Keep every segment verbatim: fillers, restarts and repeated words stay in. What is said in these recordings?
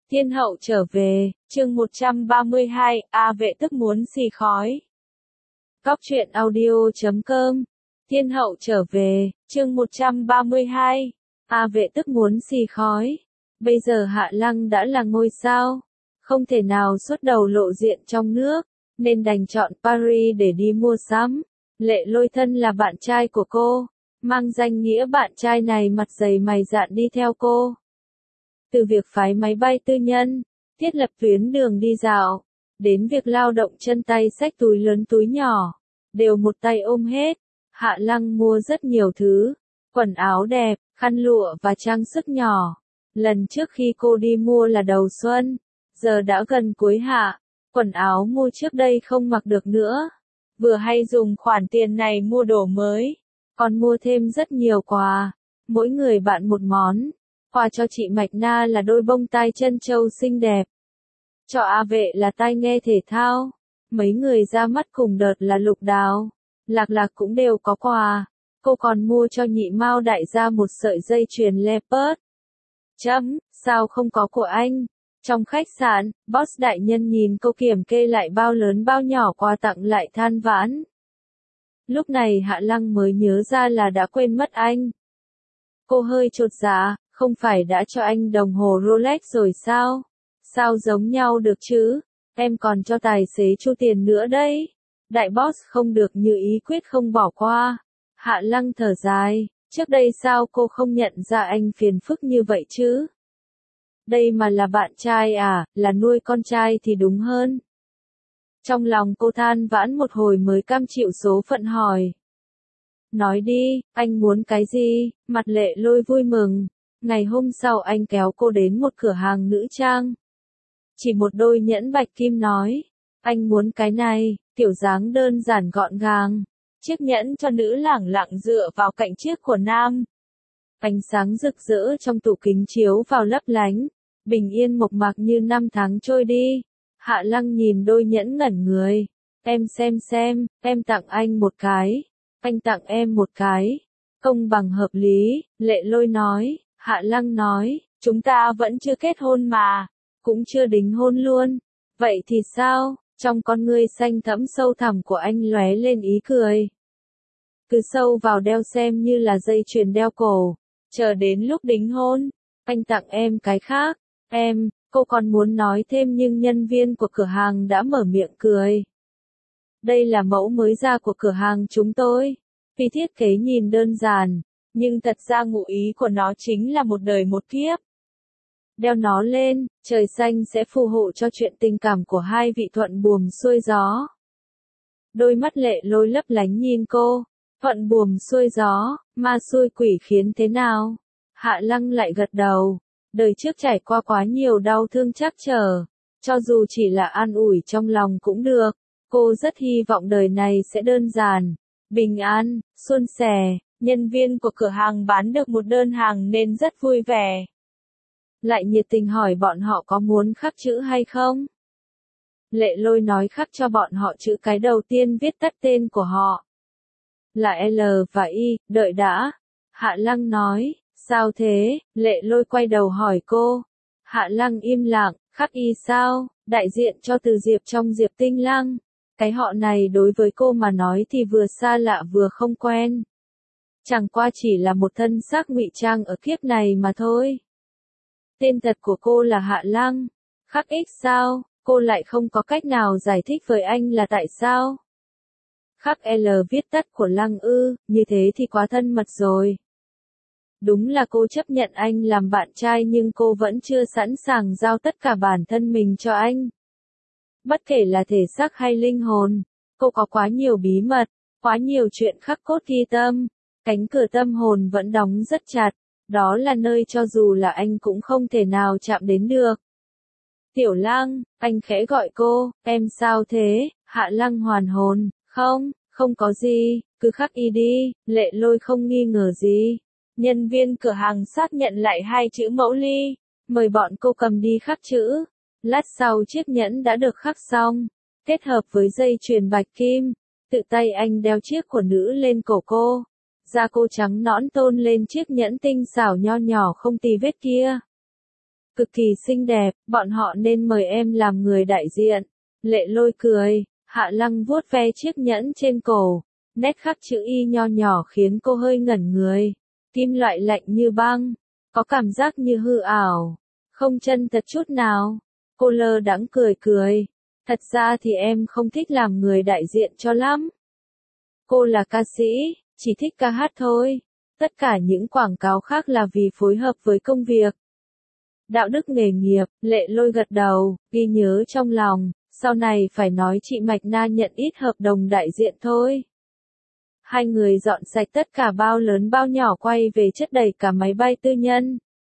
Thiên hậu trở về, chương một trăm ba mươi hai, A vệ tức muốn xì khói. Cóc truyện audio chấm com. Thiên hậu trở về, chương một trăm ba mươi hai, A vệ tức muốn xì khói. Bây giờ Hạ Lăng đã là ngôi sao, không thể nào xuất đầu lộ diện trong nước, nên đành chọn Paris để đi mua sắm. Lệ Lôi thân là bạn trai của cô, mang danh nghĩa bạn trai này mặt dày mày dạn đi theo cô. Từ việc phái máy bay tư nhân, thiết lập tuyến đường đi dạo, đến việc lao động chân tay xách túi lớn túi nhỏ, đều một tay ôm hết. Hạ Lăng mua rất nhiều thứ, quần áo đẹp, khăn lụa và trang sức nhỏ. Lần trước khi cô đi mua là đầu xuân, giờ đã gần cuối hạ, quần áo mua trước đây không mặc được nữa. Vừa hay dùng khoản tiền này mua đồ mới, còn mua thêm rất nhiều quà, mỗi người bạn một món. Quà cho chị Mạch Na là đôi bông tai trân châu xinh đẹp. Cho A vệ là tai nghe thể thao. Mấy người ra mắt cùng đợt là Lục Đào, Lạc Lạc cũng đều có quà. Cô còn mua cho nhị Mao đại gia một sợi dây chuyền leopard. Chấm, sao không có của anh? Trong khách sạn, boss đại nhân nhìn cô kiểm kê lại bao lớn bao nhỏ quà tặng lại than vãn. Lúc này Hạ Lăng mới nhớ ra là đã quên mất anh. Cô hơi chột dạ. Không phải đã cho anh đồng hồ Rolex rồi sao? Sao giống nhau được chứ? Em còn cho tài xế chu tiền nữa đấy. Đại boss không được như ý quyết không bỏ qua. Hạ Lăng thở dài, trước đây sao cô không nhận ra anh phiền phức như vậy chứ? Đây mà là bạn trai à, là nuôi con trai thì đúng hơn. Trong lòng cô than vãn một hồi mới cam chịu số phận hỏi. Nói đi, anh muốn cái gì? Mặt Lệ Lôi vui mừng. Ngày hôm sau anh kéo cô đến một cửa hàng nữ trang. Chỉ một đôi nhẫn bạch kim nói. Anh muốn cái này, kiểu dáng đơn giản gọn gàng. Chiếc nhẫn cho nữ lẳng lặng dựa vào cạnh chiếc của nam. Ánh sáng rực rỡ trong tủ kính chiếu vào lấp lánh. Bình yên mộc mạc như năm tháng trôi đi. Hạ Lăng nhìn đôi nhẫn ngẩn người. Em xem xem, em tặng anh một cái. Anh tặng em một cái. Công bằng hợp lý, Lệ Lôi nói. Hạ Lăng nói, chúng ta vẫn chưa kết hôn mà, cũng chưa đính hôn luôn. Vậy thì sao? Trong con ngươi xanh thẫm sâu thẳm của anh lóe lên ý cười. Cứ sâu vào đeo xem như là dây chuyền đeo cổ, chờ đến lúc đính hôn, anh tặng em cái khác. Em, cô còn muốn nói thêm nhưng nhân viên của cửa hàng đã mở miệng cười. Đây là mẫu mới ra của cửa hàng chúng tôi. Vì thiết kế nhìn đơn giản, nhưng thật ra ngụ ý của nó chính là một đời một kiếp. Đeo nó lên, trời xanh sẽ phù hộ cho chuyện tình cảm của hai vị thuận buồm xuôi gió. Đôi mắt Lệ Lôi lấp lánh nhìn cô, thuận buồm xuôi gió, ma xui quỷ khiến thế nào? Hạ Lăng lại gật đầu, đời trước trải qua quá nhiều đau thương trắc trở, cho dù chỉ là an ủi trong lòng cũng được. Cô rất hy vọng đời này sẽ đơn giản, bình an, suôn sẻ. Nhân viên của cửa hàng bán được một đơn hàng nên rất vui vẻ. Lại nhiệt tình hỏi bọn họ có muốn khắc chữ hay không? Lệ Lôi nói khắc cho bọn họ chữ cái đầu tiên viết tắt tên của họ. Là L và I, đợi đã. Hạ Lăng nói, sao thế? Lệ Lôi quay đầu hỏi cô. Hạ Lăng im lặng, khắc Y sao? Đại diện cho Từ Diệp trong Diệp Tinh Lăng. Cái họ này đối với cô mà nói thì vừa xa lạ vừa không quen. Chẳng qua chỉ là một thân xác ngụy trang ở kiếp này mà thôi. Tên thật của cô là Hạ Lăng. Khắc X sao? Cô lại không có cách nào giải thích với anh là tại sao? Khắc L viết tắt của Lăng ư, như thế thì quá thân mật rồi. Đúng là cô chấp nhận anh làm bạn trai nhưng cô vẫn chưa sẵn sàng giao tất cả bản thân mình cho anh. Bất kể là thể xác hay linh hồn, cô có quá nhiều bí mật, quá nhiều chuyện khắc cốt ghi tâm. Cánh cửa tâm hồn vẫn đóng rất chặt, đó là nơi cho dù là anh cũng không thể nào chạm đến được. Tiểu Lăng, anh khẽ gọi cô, em sao thế? Hạ Lăng hoàn hồn, không, không có gì, cứ khắc Y đi. Lệ Lôi không nghi ngờ gì. Nhân viên cửa hàng xác nhận lại hai chữ mẫu ly, mời bọn cô cầm đi khắc chữ. Lát sau chiếc nhẫn đã được khắc xong, kết hợp với dây chuyền bạch kim, tự tay anh đeo chiếc của nữ lên cổ cô. Da cô trắng nõn tôn lên chiếc nhẫn tinh xảo nho nhỏ không tì vết kia. cực kỳ xinh đẹp, bọn họ nên mời em làm người đại diện. Lệ Lôi cười, Hạ Lăng vuốt ve chiếc nhẫn trên cổ, nét khắc chữ Y nho nhỏ khiến cô hơi ngẩn người. Kim loại lạnh như băng, có cảm giác như hư ảo, không chân thật chút nào. Cô lơ đãng cười cười, thật ra thì em không thích làm người đại diện cho lắm. Cô là ca sĩ, chỉ thích ca hát thôi. Tất cả những quảng cáo khác là vì phối hợp với công việc. Đạo đức nghề nghiệp, Lệ Lôi gật đầu, ghi nhớ trong lòng, sau này phải nói chị Mạch Na nhận ít hợp đồng đại diện thôi. Hai người dọn sạch tất cả bao lớn bao nhỏ quay về chất đầy cả máy bay tư nhân.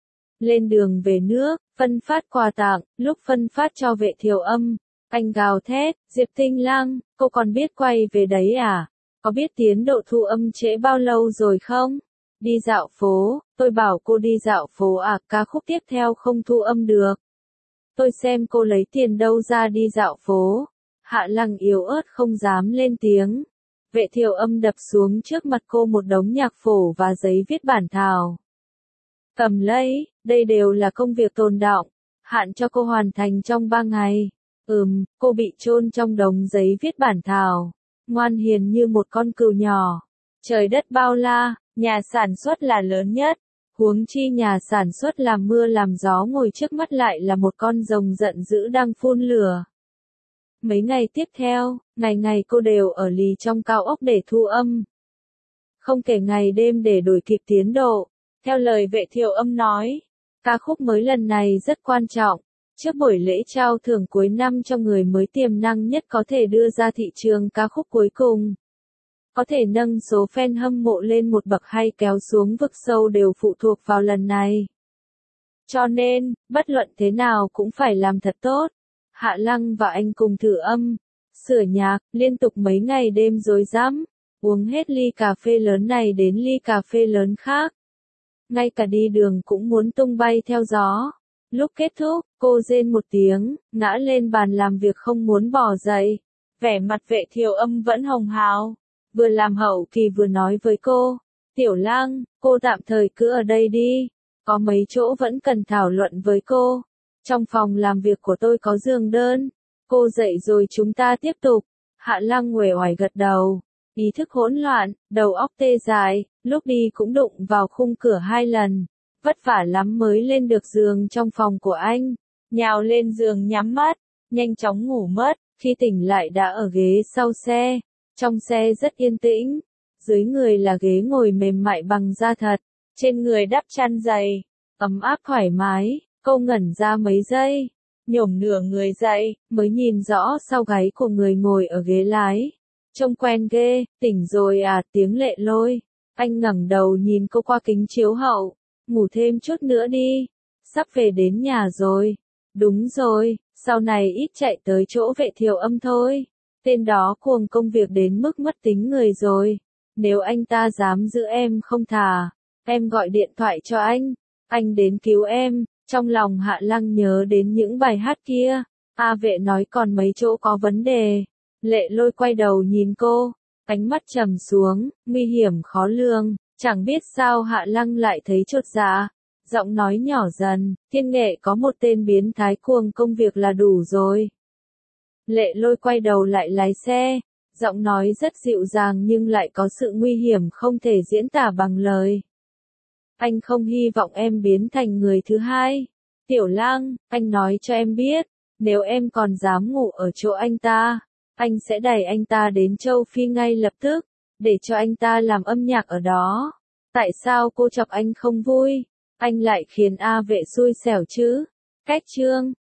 Lên đường về nước, phân phát quà tặng, lúc phân phát cho Vệ Thiều Âm, anh gào thét, Diệp Tinh Lăng, cô còn biết quay về đấy à? Có biết tiến độ thu âm trễ bao lâu rồi không? Đi dạo phố, tôi bảo cô đi dạo phố à, ca khúc tiếp theo không thu âm được. Tôi xem cô lấy tiền đâu ra đi dạo phố. Hạ Lăng yếu ớt không dám lên tiếng. Vệ Thiều Âm đập xuống trước mặt cô một đống nhạc phổ và giấy viết bản thảo. Cầm lấy, đây đều là công việc tồn đọng, hạn cho cô hoàn thành trong ba ngày. Ừm, cô bị chôn trong đống giấy viết bản thảo, ngoan hiền như một con cừu nhỏ. Trời đất bao la, nhà sản xuất là lớn nhất, huống chi nhà sản xuất làm mưa làm gió ngồi trước mắt lại là một con rồng giận dữ đang phun lửa. Mấy ngày tiếp theo, ngày ngày cô đều ở lì trong cao ốc để thu âm. Không kể ngày đêm để đuổi kịp tiến độ. Theo lời Vệ Thiều Âm nói, ca khúc mới lần này rất quan trọng. Trước buổi lễ trao thưởng cuối năm cho người mới tiềm năng nhất có thể đưa ra thị trường ca khúc cuối cùng. Có thể nâng số fan hâm mộ lên một bậc hay kéo xuống vực sâu đều phụ thuộc vào lần này. Cho nên, bất luận thế nào cũng phải làm thật tốt. Hạ Lăng và anh cùng thử âm, sửa nhạc, liên tục mấy ngày đêm rối rắm, uống hết ly cà phê lớn này đến ly cà phê lớn khác. Ngay cả đi đường cũng muốn tung bay theo gió. Lúc kết thúc, cô rên một tiếng, ngã lên bàn làm việc không muốn bỏ dậy. Vẻ mặt Vệ Thiều Âm vẫn hồng hào, vừa làm hậu kỳ vừa nói với cô, Tiểu Lăng, cô tạm thời cứ ở đây đi, có mấy chỗ vẫn cần thảo luận với cô. Trong phòng làm việc của tôi có giường đơn, cô dậy rồi chúng ta tiếp tục. Hạ Lăng uể oải gật đầu, ý thức hỗn loạn, đầu óc tê dại, lúc đi cũng đụng vào khung cửa hai lần. Vất vả lắm mới lên được giường trong phòng của anh, nhào lên giường nhắm mắt, nhanh chóng ngủ mất, khi tỉnh lại đã ở ghế sau xe, trong xe rất yên tĩnh, dưới người là ghế ngồi mềm mại bằng da thật, trên người đắp chăn dày, ấm áp thoải mái, cô ngẩn ra mấy giây, nhổm nửa người dậy, mới nhìn rõ sau gáy của người ngồi ở ghế lái, trông quen ghê, tỉnh rồi à, tiếng Lệ Lôi, anh ngẩng đầu nhìn cô qua kính chiếu hậu. Ngủ thêm chút nữa đi, sắp về đến nhà rồi. Đúng rồi, sau này ít chạy tới chỗ Vệ Thiều Âm thôi. Tên đó cuồng công việc đến mức mất tính người rồi. Nếu anh ta dám giữ em không thả, em gọi điện thoại cho anh, anh đến cứu em. Trong lòng Hạ Lăng nhớ đến những bài hát kia, A Vệ nói còn mấy chỗ có vấn đề. Lệ Lôi quay đầu nhìn cô, ánh mắt trầm xuống, nguy hiểm khó lường. Chẳng biết sao Hạ Lăng lại thấy chột dạ, giọng nói nhỏ dần, Thiên Nghệ có một tên biến thái cuồng công việc là đủ rồi. Lệ Lôi quay đầu lại lái xe, giọng nói rất dịu dàng nhưng lại có sự nguy hiểm không thể diễn tả bằng lời. Anh không hy vọng em biến thành người thứ hai. Tiểu Lăng, anh nói cho em biết, nếu em còn dám ngủ ở chỗ anh ta, anh sẽ đẩy anh ta đến châu Phi ngay lập tức. Để cho anh ta làm âm nhạc ở đó. Tại sao cô chọc anh không vui? Anh lại khiến A Vệ xui xẻo chứ? Cách chương